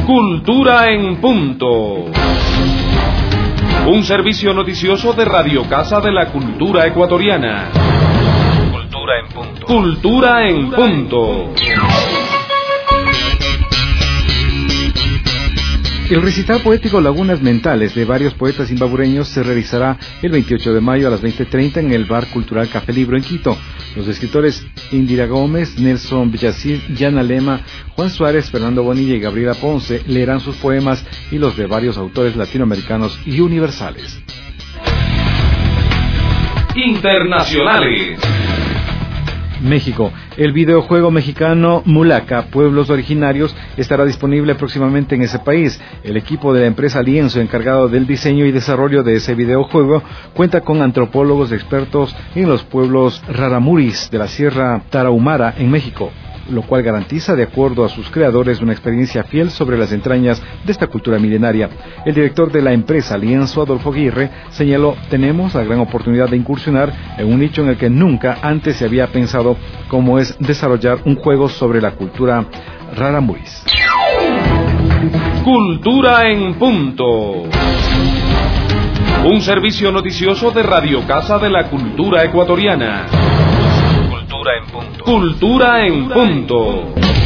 Cultura en Punto. Un servicio noticioso de Radio Casa de la Cultura Ecuatoriana. Cultura en Punto. Cultura en Punto. El recital poético Lagunas Mentales de varios poetas imbabureños se realizará el 28 de mayo a las 20:30 en el Bar Cultural Café Libro en Quito. Los escritores Indira Gómez, Nelson Villacir, Yana Lema, Juan Suárez, Fernando Bonilla y Gabriela Ponce leerán sus poemas y los de varios autores latinoamericanos y universales. Internacionales. México. El videojuego mexicano Mulaca, Pueblos Originarios, estará disponible próximamente en ese país. El equipo de la empresa Lienzo, encargado del diseño y desarrollo de ese videojuego, cuenta con antropólogos expertos en los pueblos raramuris de la Sierra Tarahumara en México, lo cual garantiza, de acuerdo a sus creadores, una experiencia fiel sobre las entrañas de esta cultura milenaria. El director de la empresa Lienzo, Adolfo Aguirre, señaló: tenemos la gran oportunidad de incursionar en un nicho en el que nunca antes se había pensado, como es desarrollar un juego sobre la cultura raramuris. Cultura en Punto. Un servicio noticioso de Radio Casa de la Cultura Ecuatoriana. Cultura en Punto. Cultura en Punto.